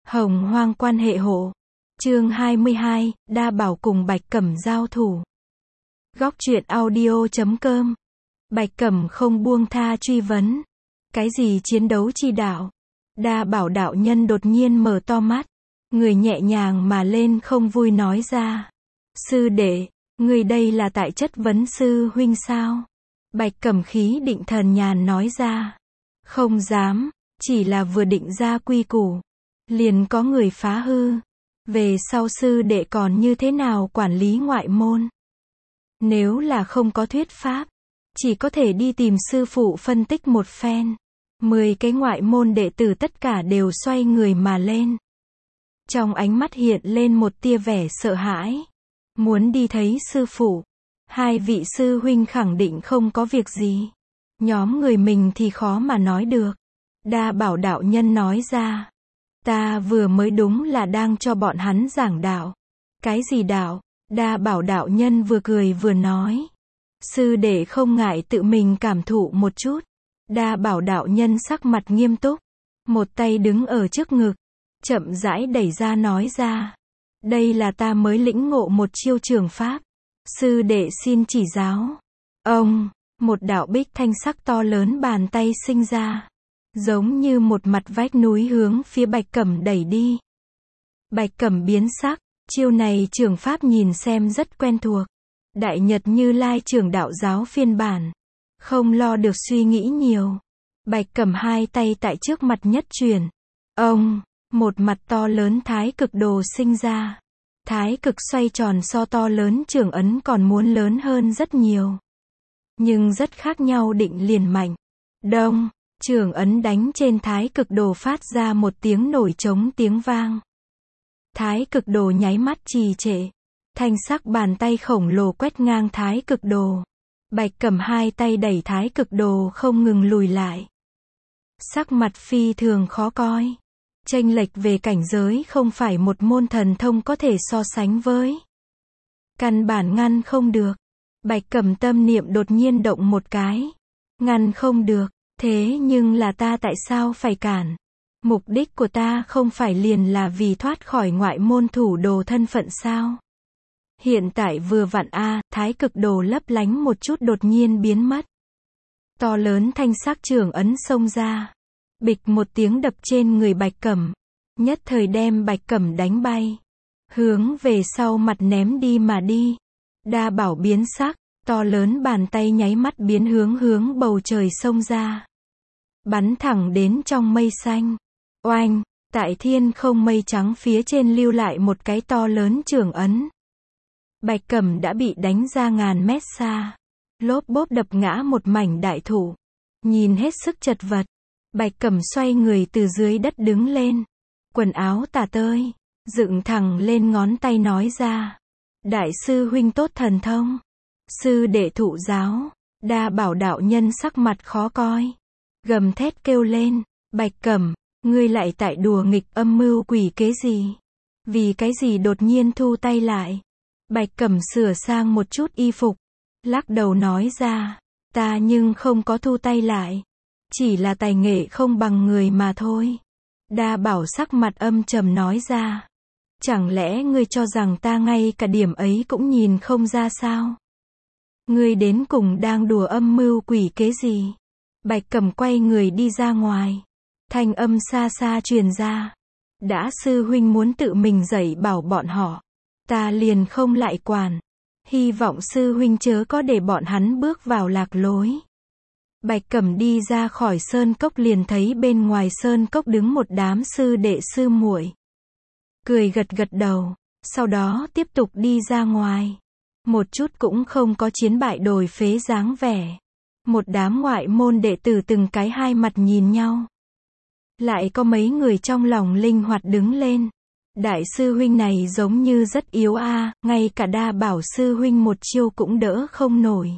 Hồng hoang quan hệ hộ. Chương 22, Đa Bảo cùng Bạch Cẩm giao thủ. Góc truyện audio.com. Bạch Cẩm không buông tha truy vấn. Cái gì chiến đấu chi đạo? Đa Bảo đạo nhân đột nhiên mở to mắt. Người nhẹ nhàng mà lên không vui nói ra. Sư đệ, người đây là tại chất vấn sư huynh sao? Bạch Cẩm khí định thần nhàn nói ra. Không dám, chỉ là vừa định ra quy củ. Liền có người phá hư. Về sau sư đệ còn như thế nào quản lý ngoại môn? Nếu là không có thuyết pháp, chỉ có thể đi tìm sư phụ phân tích một phen. 10 cái ngoại môn đệ tử tất cả đều xoay người mà lên. Trong ánh mắt hiện lên một tia vẻ sợ hãi. Muốn đi thấy sư phụ. Hai vị sư huynh khẳng định không có việc gì. Nhóm người mình thì khó mà nói được. Đa Bảo đạo nhân nói ra. Ta vừa mới đúng là đang cho bọn hắn giảng đạo. Cái gì đạo? Đa Bảo đạo nhân vừa cười vừa nói. Sư đệ không ngại tự mình cảm thụ một chút. Đa Bảo đạo nhân sắc mặt nghiêm túc. Một tay đứng ở trước ngực. Chậm rãi đẩy ra nói ra. Đây là ta mới lĩnh ngộ một chiêu trường pháp. Sư đệ xin chỉ giáo. Ông, một đạo bích thanh sắc to lớn bàn tay sinh ra. Giống như một mặt vách núi hướng phía Bạch Cẩm đẩy đi. Bạch Cẩm biến sắc, chiêu này trường pháp nhìn xem rất quen thuộc. Đại Nhật Như Lai trưởng đạo giáo phiên bản. Không lo được suy nghĩ nhiều. Bạch Cẩm hai tay tại trước mặt nhất truyền. Ông, một mặt to lớn thái cực đồ sinh ra. Thái cực xoay tròn so to lớn trường ấn còn muốn lớn hơn rất nhiều. Nhưng rất khác nhau định liền mạnh. Đông. Trường ấn đánh trên thái cực đồ phát ra một tiếng nổi trống tiếng vang. Thái cực đồ nháy mắt trì trệ. Thanh sắc bàn tay khổng lồ quét ngang thái cực đồ. Bạch Cẩm hai tay đẩy thái cực đồ không ngừng lùi lại. Sắc mặt phi thường khó coi. Chênh lệch về cảnh giới không phải một môn thần thông có thể so sánh với. Căn bản ngăn không được. Bạch Cẩm tâm niệm đột nhiên động một cái. Ngăn không được. Thế nhưng là ta tại sao phải cản? Mục đích của ta không phải liền là vì thoát khỏi ngoại môn thủ đồ thân phận sao? Hiện tại vừa vặn thái cực đồ lấp lánh một chút đột nhiên biến mất. To lớn thanh sắc trường ấn xông ra. Bịch một tiếng đập trên người Bạch Cẩm. Nhất thời đem Bạch Cẩm đánh bay. Hướng về sau mặt ném đi mà đi. Đa Bảo biến sắc. To lớn bàn tay nháy mắt biến hướng bầu trời xông ra. Bắn thẳng đến trong mây xanh. Oanh, tại thiên không mây trắng phía trên lưu lại một cái to lớn trường ấn. Bạch Cẩm đã bị đánh ra ngàn mét xa. Lốp bốp đập ngã một mảnh đại thụ. Nhìn hết sức chật vật. Bạch Cẩm xoay người từ dưới đất đứng lên. Quần áo tả tơi. Dựng thẳng lên ngón tay nói ra. Đại sư huynh tốt thần thông. Sư đệ thụ giáo. Đa Bảo đạo nhân sắc mặt khó coi. Gầm thét kêu lên. Bạch Cẩm, ngươi lại tại đùa nghịch âm mưu quỷ kế gì? Vì cái gì đột nhiên thu tay lại? Bạch Cẩm sửa sang một chút y phục. Lắc đầu nói ra. Ta nhưng không có thu tay lại. Chỉ là tài nghệ không bằng người mà thôi. Đa Bảo sắc mặt âm trầm nói ra. Chẳng lẽ ngươi cho rằng ta ngay cả điểm ấy cũng nhìn không ra sao? Ngươi đến cùng đang đùa âm mưu quỷ kế gì? Bạch Cẩm quay người đi ra ngoài. Thanh âm xa xa truyền ra. Đã sư huynh muốn tự mình dạy bảo bọn họ. Ta liền không lại quản. Hy vọng sư huynh chớ có để bọn hắn bước vào lạc lối. Bạch Cẩm đi ra khỏi sơn cốc liền thấy bên ngoài sơn cốc đứng một đám sư đệ sư muội. Cười gật gật đầu. Sau đó tiếp tục đi ra ngoài. Một chút cũng không có chiến bại đồi phế dáng vẻ. Một đám ngoại môn đệ tử từng cái hai mặt nhìn nhau. Lại có mấy người trong lòng linh hoạt đứng lên. Đại sư huynh này giống như rất yếu ngay cả Đa Bảo sư huynh một chiêu cũng đỡ không nổi.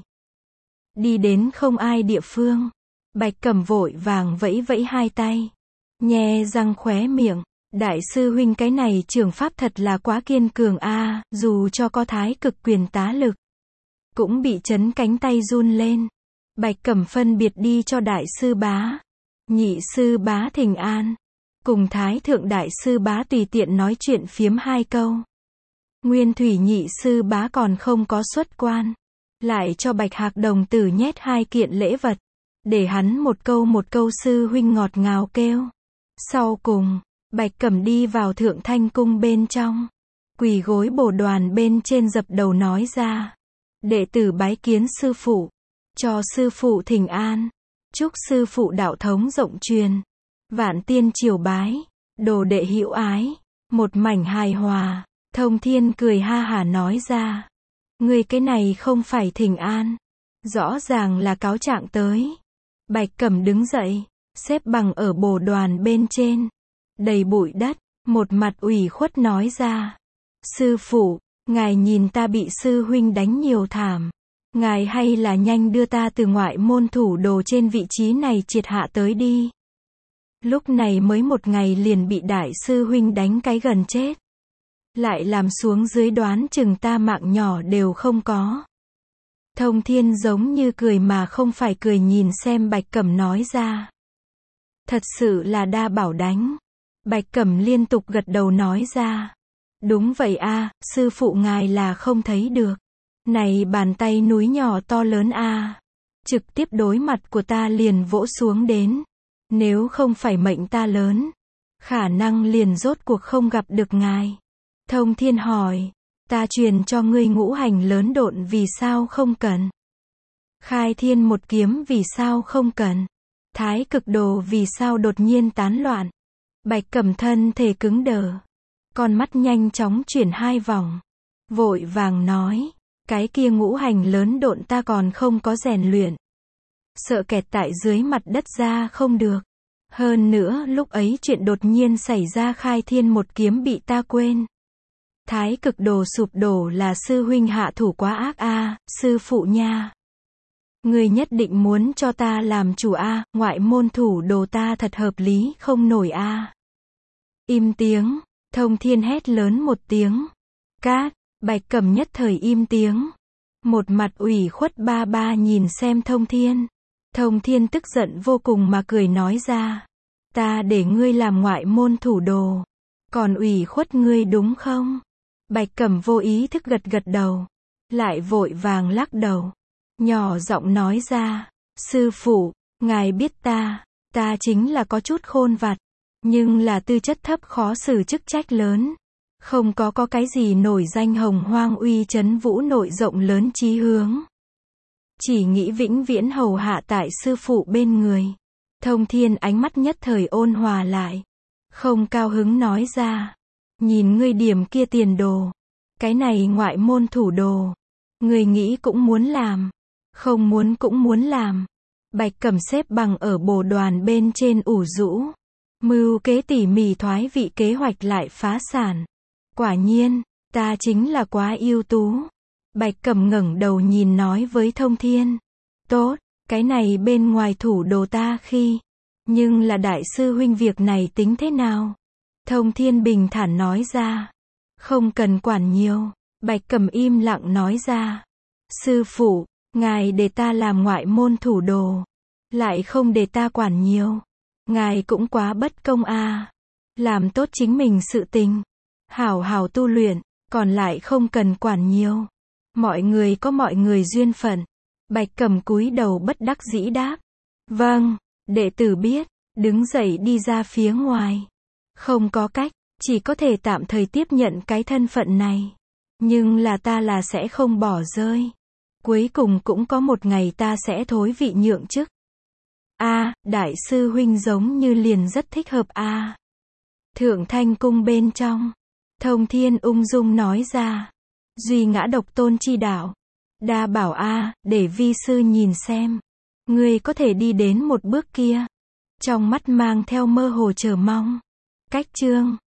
Đi đến không ai địa phương. Bạch Cẩm vội vàng vẫy vẫy hai tay. Nhe răng khóe miệng. Đại sư huynh cái này trường pháp thật là quá kiên cường dù cho có thái cực quyền tá lực. Cũng bị chấn cánh tay run lên. Bạch Cẩm phân biệt đi cho đại sư bá. Nhị sư bá thỉnh an. cùng Thái Thượng Đại Sư Bá tùy tiện nói chuyện phiếm 2 câu. Nguyên Thủy Nhị Sư Bá còn không có xuất quan, lại cho Bạch Hạc đồng tử nhét 2 kiện lễ vật, để hắn một câu sư huynh ngọt ngào kêu. Sau cùng, Bạch Cẩm đi vào Thượng Thanh Cung bên trong, quỳ gối bồ đoàn bên trên dập đầu nói ra: đệ tử bái kiến sư phụ, cho sư phụ thỉnh an, chúc sư phụ đạo thống rộng truyền, vạn tiên triều bái, đồ đệ hữu ái, một mảnh hài hòa. Thông Thiên cười ha hả nói ra: ngươi cái này không phải thỉnh an, rõ ràng là cáo trạng tới. Bạch Cẩm đứng dậy, xếp bằng ở bồ đoàn bên trên, đầy bụi đất, một mặt ủy khuất nói ra: sư phụ, ngài nhìn ta bị sư huynh đánh nhiều thảm, ngài hay là nhanh đưa ta từ ngoại môn thủ đồ trên vị trí này triệt hạ tới đi. Lúc này mới một ngày liền bị đại sư huynh đánh cái gần chết, lại làm xuống dưới đoán chừng ta mạng nhỏ đều không có. Thông Thiên giống như cười mà không phải cười nhìn xem Bạch Cẩm nói ra: thật sự là đa bảo đánh. Bạch Cẩm liên tục gật đầu nói ra: đúng vậy a, sư phụ ngài là không thấy được. Này bàn tay núi nhỏ to lớn a, trực tiếp đối mặt của ta liền vỗ xuống đến. Nếu không phải mệnh ta lớn, khả năng liền rốt cuộc không gặp được ngài. Thông Thiên hỏi: ta truyền cho ngươi ngũ hành lớn độn vì sao không cần? Khai thiên một kiếm vì sao không cần? Thái cực đồ vì sao đột nhiên tán loạn? Bạch Cẩm thân thể cứng đờ, con mắt nhanh chóng chuyển 2 vòng, vội vàng nói: cái kia ngũ hành lớn độn ta còn không có rèn luyện, sợ kẹt tại dưới mặt đất ra không được. Hơn nữa lúc ấy chuyện đột nhiên xảy ra, khai thiên một kiếm bị ta quên. Thái cực đồ sụp đổ là sư huynh hạ thủ quá ác a, sư phụ nha. Người nhất định muốn cho ta làm chủ a, ngoại môn thủ đồ ta thật hợp lý không nổi a. Im tiếng, Thông Thiên hét lớn một tiếng. Cát, Bạch Cẩm nhất thời im tiếng. Một mặt ủy khuất ba ba nhìn xem Thông Thiên. Thông Thiên tức giận vô cùng mà cười nói ra: ta để ngươi làm ngoại môn thủ đồ, còn ủy khuất ngươi đúng không? Bạch Cẩm vô ý thức gật gật đầu, lại vội vàng lắc đầu, nhỏ giọng nói ra: sư phụ, ngài biết ta chính là có chút khôn vặt, nhưng là tư chất thấp khó xử chức trách lớn, không có cái gì nổi danh hồng hoang uy chấn vũ nội rộng lớn chí hướng. Chỉ nghĩ vĩnh viễn hầu hạ tại sư phụ bên người. Thông Thiên ánh mắt nhất thời ôn hòa lại, không cao hứng nói ra: nhìn ngươi điểm kia tiền đồ, cái này ngoại môn thủ đồ, ngươi nghĩ cũng muốn làm, không muốn cũng muốn làm. Bạch Cẩm xếp bằng ở bồ đoàn bên trên ủ rũ, mưu kế tỉ mỉ thoái vị kế hoạch lại phá sản. Quả nhiên, ta chính là quá ưu tú. Bạch Cẩm ngẩng đầu nhìn nói với Thông Thiên: tốt, cái này bên ngoài thủ đồ ta khi, nhưng là đại sư huynh việc này tính thế nào? Thông Thiên bình thản nói ra: không cần quản nhiều. Bạch Cẩm im lặng nói ra: sư phụ, ngài để ta làm ngoại môn thủ đồ, lại không để ta quản nhiều, ngài cũng quá bất công a. Làm tốt chính mình sự tình, hảo hảo tu luyện, còn lại không cần quản nhiều. Mọi người có mọi người duyên phận. Bạch Cẩm cúi đầu bất đắc dĩ đáp: vâng, đệ tử biết. Đứng dậy đi ra phía ngoài. Không có cách, chỉ có thể tạm thời tiếp nhận cái thân phận này. Nhưng là ta là sẽ không bỏ rơi. Cuối cùng cũng có một ngày ta sẽ thối vị nhượng chức. A, đại sư huynh giống như liền rất thích hợp a. Thượng Thanh Cung bên trong, Thông Thiên ung dung nói ra: duy ngã độc tôn chi đạo, đa bảo a, để vi sư nhìn xem, ngươi có thể đi đến một bước kia. Trong mắt mang theo mơ hồ chờ mong. Cách chương